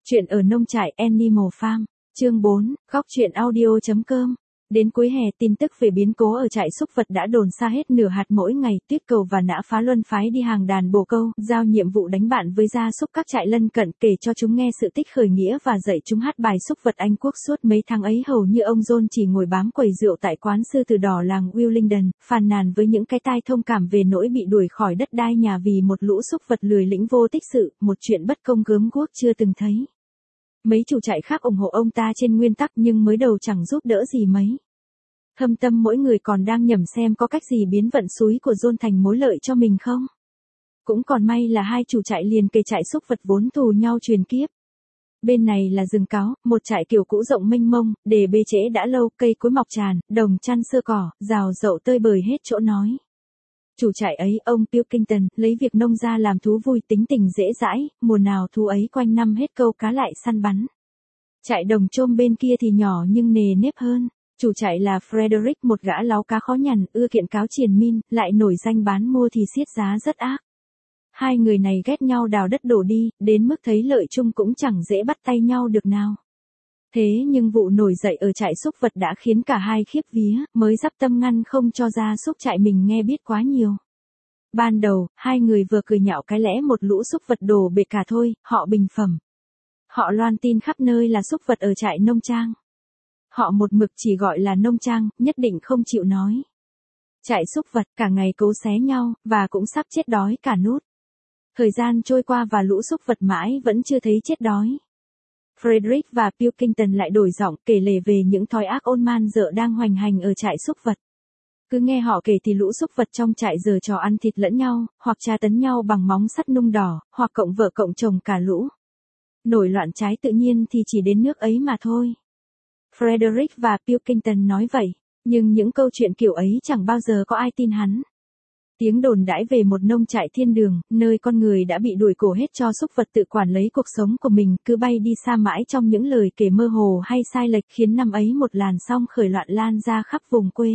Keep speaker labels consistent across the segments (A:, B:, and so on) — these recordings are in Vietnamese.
A: Chuyện ở nông trại Animal Farm, chương 4, góc truyện audio.com. Đến cuối hè, tin tức về biến cố ở trại súc vật đã đồn xa hết nửa hạt mỗi ngày. Tuyết Cầu và Nã Phá luân phái đi hàng đàn bồ câu, giao nhiệm vụ đánh bạn với gia súc các trại lân cận, kể cho chúng nghe sự tích khởi nghĩa và dạy chúng hát bài súc vật Anh quốc. Suốt mấy tháng ấy hầu như ông John chỉ ngồi bám quầy rượu tại quán sư tử đỏ làng Willingdon, phàn nàn với những cái tai thông cảm về nỗi bị đuổi khỏi đất đai nhà vì một lũ súc vật lười lĩnh vô tích sự, một chuyện bất công gớm ghuốc chưa từng thấy. Mấy chủ trại khác ủng hộ ông ta trên nguyên tắc nhưng mới đầu chẳng giúp đỡ gì mấy. Thâm tâm mỗi người còn đang nhẩm xem có cách gì biến vận xúi của John thành mối lợi cho mình không. Cũng còn may là hai chủ trại liền kề trại súc vật vốn thù nhau truyền kiếp. Bên này là rừng cáo, một trại kiểu cũ rộng mênh mông, để bê trễ đã lâu, cây cối mọc tràn, đồng chăn sơ cỏ, rào rậu tơi bời hết chỗ nói. Chủ trại ấy, ông Pilkington, lấy việc nông ra làm thú vui, tính tình dễ dãi, mùa nào thú ấy quanh năm hết câu cá lại săn bắn. Trại đồng chôm bên kia thì nhỏ nhưng nề nếp hơn. Chủ trại là Frederick, một gã láu cá khó nhằn, ưa kiện cáo triền min, lại nổi danh bán mua thì siết giá rất ác. Hai người này ghét nhau đào đất đổ đi, đến mức thấy lợi chung cũng chẳng dễ bắt tay nhau được nào. Thế nhưng vụ nổi dậy ở trại súc vật đã khiến cả hai khiếp vía, mới dắp tâm ngăn không cho gia súc trại mình nghe biết quá nhiều. Ban đầu, hai người vừa cười nhạo cái lẽ một lũ súc vật đổ bể cả thôi, họ bình phẩm. Họ loan tin khắp nơi là súc vật ở trại nông trang. Họ một mực chỉ gọi là nông trang, nhất định không chịu nói. Trại súc vật cả ngày cấu xé nhau, và cũng sắp chết đói cả nút. Thời gian trôi qua và lũ súc vật mãi vẫn chưa thấy chết đói. Frederick và Pilkington lại đổi giọng kể lể về những thói ác ôn man dợ đang hoành hành ở trại súc vật. Cứ nghe họ kể thì lũ súc vật trong trại giở trò ăn thịt lẫn nhau, hoặc tra tấn nhau bằng móng sắt nung đỏ, hoặc cộng vợ cộng chồng cả lũ. Nổi loạn trái tự nhiên thì chỉ đến nước ấy mà thôi. Frederick và Pilkington nói vậy, nhưng những câu chuyện kiểu ấy chẳng bao giờ có ai tin hắn. Tiếng đồn đãi về một nông trại thiên đường, nơi con người đã bị đuổi cổ hết cho súc vật tự quản lấy cuộc sống của mình, cứ bay đi xa mãi trong những lời kể mơ hồ hay sai lệch, khiến năm ấy một làn sóng khởi loạn lan ra khắp vùng quê.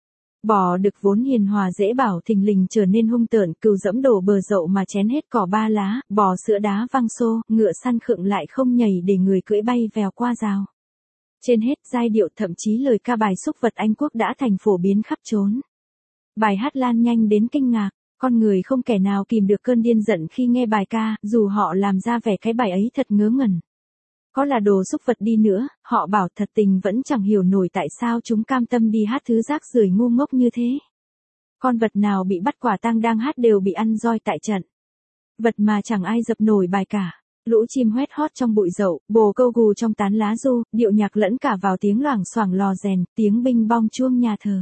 A: Bò đực vốn hiền hòa dễ bảo thình lình trở nên hung tợn, cừu dẫm đổ bờ dậu mà chén hết cỏ ba lá, bò sữa đá văng xô, ngựa săn khựng lại không nhảy để người cưỡi bay vèo qua rào. Trên hết, giai điệu thậm chí lời ca bài súc vật Anh quốc đã thành phổ biến khắp chốn. Bài hát lan nhanh đến kinh ngạc, con người không kẻ nào kìm được cơn điên giận khi nghe bài ca, dù họ làm ra vẻ cái bài ấy thật ngớ ngẩn. Có là đồ súc vật đi nữa, họ bảo thật tình vẫn chẳng hiểu nổi tại sao chúng cam tâm đi hát thứ rác rưởi ngu ngốc như thế. Con vật nào bị bắt quả tang đang hát đều bị ăn roi tại trận. Vật mà chẳng ai dập nổi bài cả. Lũ chim hoét hót trong bụi dậu, bồ câu gù trong tán lá du, điệu nhạc lẫn cả vào tiếng loảng xoảng lò rèn, tiếng binh bong chuông nhà thờ.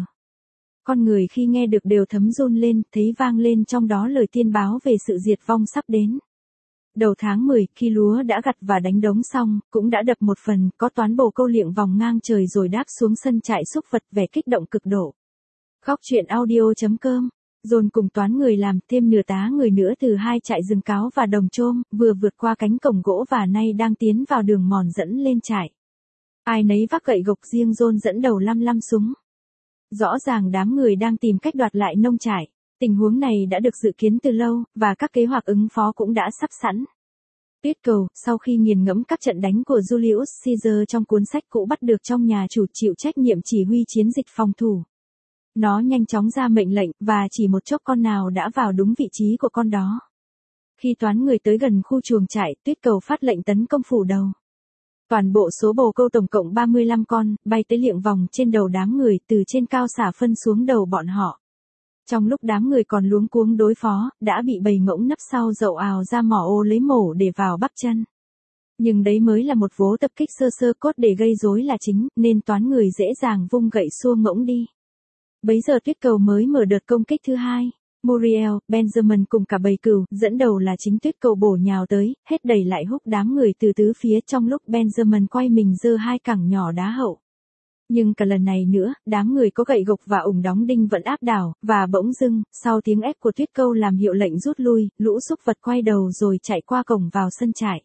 A: Con người khi nghe được đều thấm run lên, thấy vang lên trong đó lời tiên báo về sự diệt vong sắp đến. Đầu tháng 10, khi lúa đã gặt và đánh đống xong, cũng đã đập một phần, có toán bồ câu liệng vòng ngang trời rồi đáp xuống sân trại súc vật, vẻ kích động cực độ. Góc truyện audio.com. Dồn cùng toán người làm thêm nửa tá người nữa từ hai trại rừng cáo và đồng chôm, vừa vượt qua cánh cổng gỗ và nay đang tiến vào đường mòn dẫn lên trại. Ai nấy vác gậy gộc, riêng John dẫn đầu lăm súng. Rõ ràng đám người đang tìm cách đoạt lại nông trại. Tình huống này đã được dự kiến từ lâu, và các kế hoạch ứng phó cũng đã sắp sẵn. Tuyết Cầu, sau khi nghiền ngẫm các trận đánh của Julius Caesar trong cuốn sách cũ bắt được trong nhà chủ chịu trách nhiệm chỉ huy chiến dịch phòng thủ. Nó nhanh chóng ra mệnh lệnh, và chỉ một chốc con nào đã vào đúng vị trí của con đó. Khi toán người tới gần khu chuồng trại, Tuyết Cầu phát lệnh tấn công phủ đầu. Toàn bộ số bồ câu tổng cộng 35 con, bay tới liệng vòng trên đầu đám người, từ trên cao xả phân xuống đầu bọn họ. Trong lúc đám người còn luống cuống đối phó, đã bị bầy ngỗng nấp sau dậu ào ra mỏ ô lấy mổ để vào bắp chân. Nhưng đấy mới là một vố tập kích sơ sơ cốt để gây rối là chính, nên toán người dễ dàng vung gậy xua ngỗng đi. Bấy giờ Tuyết Cầu mới mở đợt công kích thứ hai. Muriel, Benjamin cùng cả bầy cừu, dẫn đầu là chính Tuyết Cầu bổ nhào tới, hết đẩy lại húc đám người từ tứ phía, trong lúc Benjamin quay mình giơ hai cẳng nhỏ đá hậu. Nhưng cả lần này nữa, đám người có gậy gộc và ủng đóng đinh vẫn áp đảo, và bỗng dưng, sau tiếng ép của Tuyết Câu làm hiệu lệnh rút lui, lũ súc vật quay đầu rồi chạy qua cổng vào sân trại.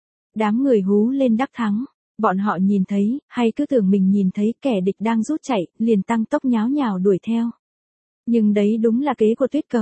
A: Đám người hú lên đắc thắng. Bọn họ nhìn thấy, hay cứ tưởng mình nhìn thấy kẻ địch đang rút chạy, liền tăng tốc nháo nhào đuổi theo. Nhưng đấy đúng là kế của Tuyết Cầu.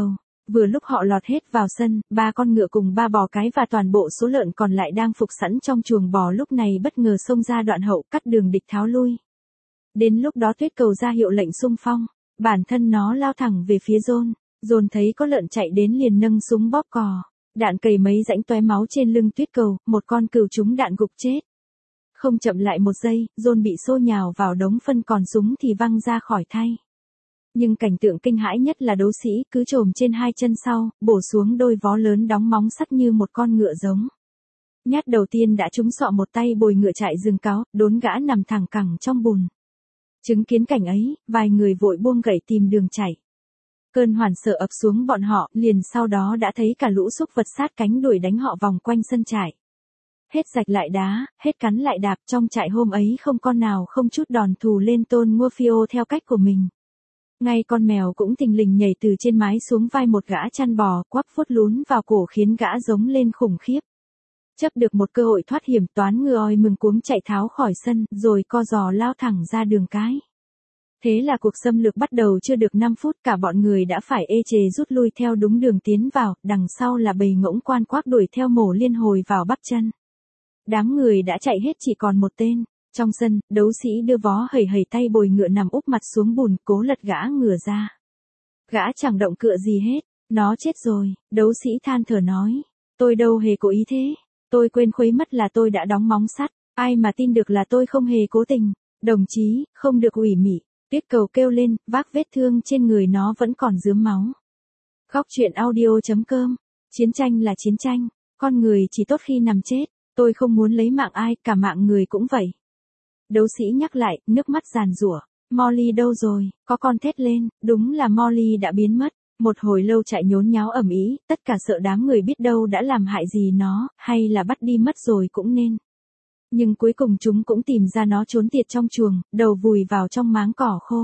A: Vừa lúc họ lọt hết vào sân, 3 con ngựa cùng 3 bò cái và toàn bộ số lợn còn lại đang phục sẵn trong chuồng bò lúc này bất ngờ xông ra đoạn hậu cắt đường địch tháo lui. Đến lúc đó Tuyết Cầu ra hiệu lệnh xung phong, bản thân nó lao thẳng về phía John. John thấy có lợn chạy đến liền nâng súng bóp cò. Đạn cày mấy rãnh tóe máu trên lưng Tuyết Cầu, một con cừu trúng đạn gục chết. Không chậm lại một giây, John bị xô nhào vào đống phân còn súng thì văng ra khỏi thay. Nhưng cảnh tượng kinh hãi nhất là đấu sĩ cứ trồm trên 2 chân sau, bổ xuống đôi vó lớn đóng móng sắt như một con ngựa giống. Nhát đầu tiên đã trúng sọ một tay bồi ngựa chạy rừng cáo, đốn gã nằm thẳng cẳng trong bùn. Chứng kiến cảnh ấy, vài người vội buông gậy tìm đường chạy. Cơn hoảng sợ ập xuống bọn họ, liền sau đó đã thấy cả lũ súc vật sát cánh đuổi đánh họ vòng quanh sân trại. Hết rạch lại đá, hết cắn lại đạp, trong trại hôm ấy không con nào không chút đòn thù lên Tôn Morfeo theo cách của mình. Ngay con mèo cũng thình lình nhảy từ trên mái xuống vai một gã chăn bò, quắp phút lún vào cổ khiến gã giống lên khủng khiếp. Chấp được một cơ hội thoát hiểm, Toán ngựa oi mừng cuống chạy tháo khỏi sân, rồi co giò lao thẳng ra đường cái. Thế là cuộc xâm lược bắt đầu chưa được 5 phút, cả bọn người đã phải ê chề rút lui theo đúng đường tiến vào, đằng sau là bầy ngỗng quan quác đuổi theo mổ liên hồi vào bắp chân. Đám người đã chạy hết chỉ còn một tên. Trong sân, đấu sĩ đưa vó hầy hầy tay bồi ngựa nằm úp mặt xuống bùn, cố lật gã ngựa ra. Gã chẳng động cựa gì hết, nó chết rồi, đấu sĩ than thở nói. Tôi đâu hề cố ý thế, tôi quên khuấy mất là tôi đã đóng móng sắt, ai mà tin được là tôi không hề cố tình. Đồng chí, không được ủy mị. Tuyết Cầu kêu lên, vác vết thương trên người nó vẫn còn rướm máu. Góc truyện audio.com. Chiến tranh là chiến tranh, con người chỉ tốt khi nằm chết, tôi không muốn lấy mạng ai, cả mạng người cũng vậy. Đấu sĩ nhắc lại, nước mắt giàn giụa. Molly đâu rồi? Có con thét lên, đúng là Molly đã biến mất. Một hồi lâu chạy nhốn nháo ầm ĩ, tất cả sợ đám người biết đâu đã làm hại gì nó, hay là bắt đi mất rồi cũng nên. Nhưng cuối cùng chúng cũng tìm ra nó trốn tiệt trong chuồng, đầu vùi vào trong máng cỏ khô.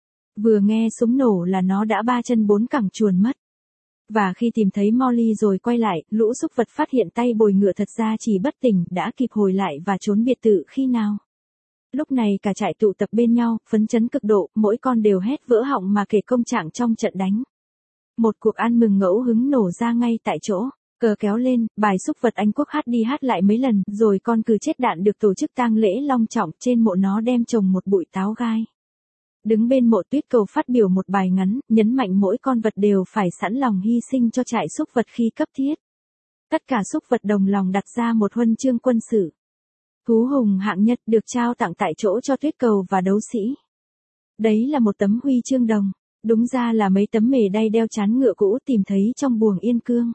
A: Vừa nghe súng nổ là nó đã 3 chân 4 cẳng chuồn mất. Và khi tìm thấy Molly rồi quay lại, lũ súc vật phát hiện tay bồi ngựa thật ra chỉ bất tỉnh, đã kịp hồi lại và trốn biệt tự khi nào. Lúc này cả trại tụ tập bên nhau, phấn chấn cực độ, mỗi con đều hét vỡ họng mà kể công trạng trong trận đánh. Một cuộc ăn mừng ngẫu hứng nổ ra ngay tại chỗ. Cờ kéo lên, bài xúc vật Anh Quốc hát đi hát lại mấy lần, rồi con cừu chết đạn được tổ chức tang lễ long trọng, trên mộ nó đem trồng một bụi táo gai. Đứng bên mộ Tuyết Cầu phát biểu một bài ngắn, nhấn mạnh mỗi con vật đều phải sẵn lòng hy sinh cho trại xúc vật khi cấp thiết. Tất cả xúc vật đồng lòng đặt ra một huân chương quân sự. Thú hùng hạng nhất được trao tặng tại chỗ cho Tuyết Cầu và đấu sĩ. Đấy là một tấm huy chương đồng, đúng ra là mấy tấm mề đay đeo trán ngựa cũ tìm thấy trong buồng Yên Cương.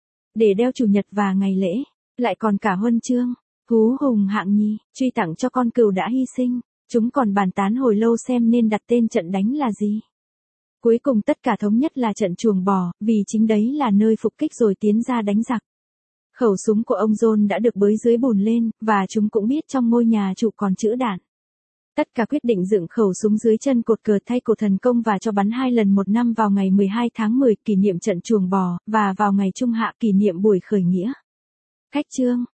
A: Để đeo chủ nhật và ngày lễ, lại còn cả huân chương, thú hùng hạng nhì, truy tặng cho con cừu đã hy sinh. Chúng còn bàn tán hồi lâu xem nên đặt tên trận đánh là gì. Cuối cùng tất cả thống nhất là trận chuồng bò, vì chính đấy là nơi phục kích rồi tiến ra đánh giặc. Khẩu súng của ông John đã được bới dưới bùn lên, và chúng cũng biết trong ngôi nhà chủ còn trữ đạn. Tất cả quyết định dựng khẩu súng dưới chân cột cờ thay cột thần công và cho bắn 2 lần một năm vào ngày 12 tháng 10 kỷ niệm trận chuồng bò, và vào ngày Trung Hạ kỷ niệm buổi khởi nghĩa. Khách chương.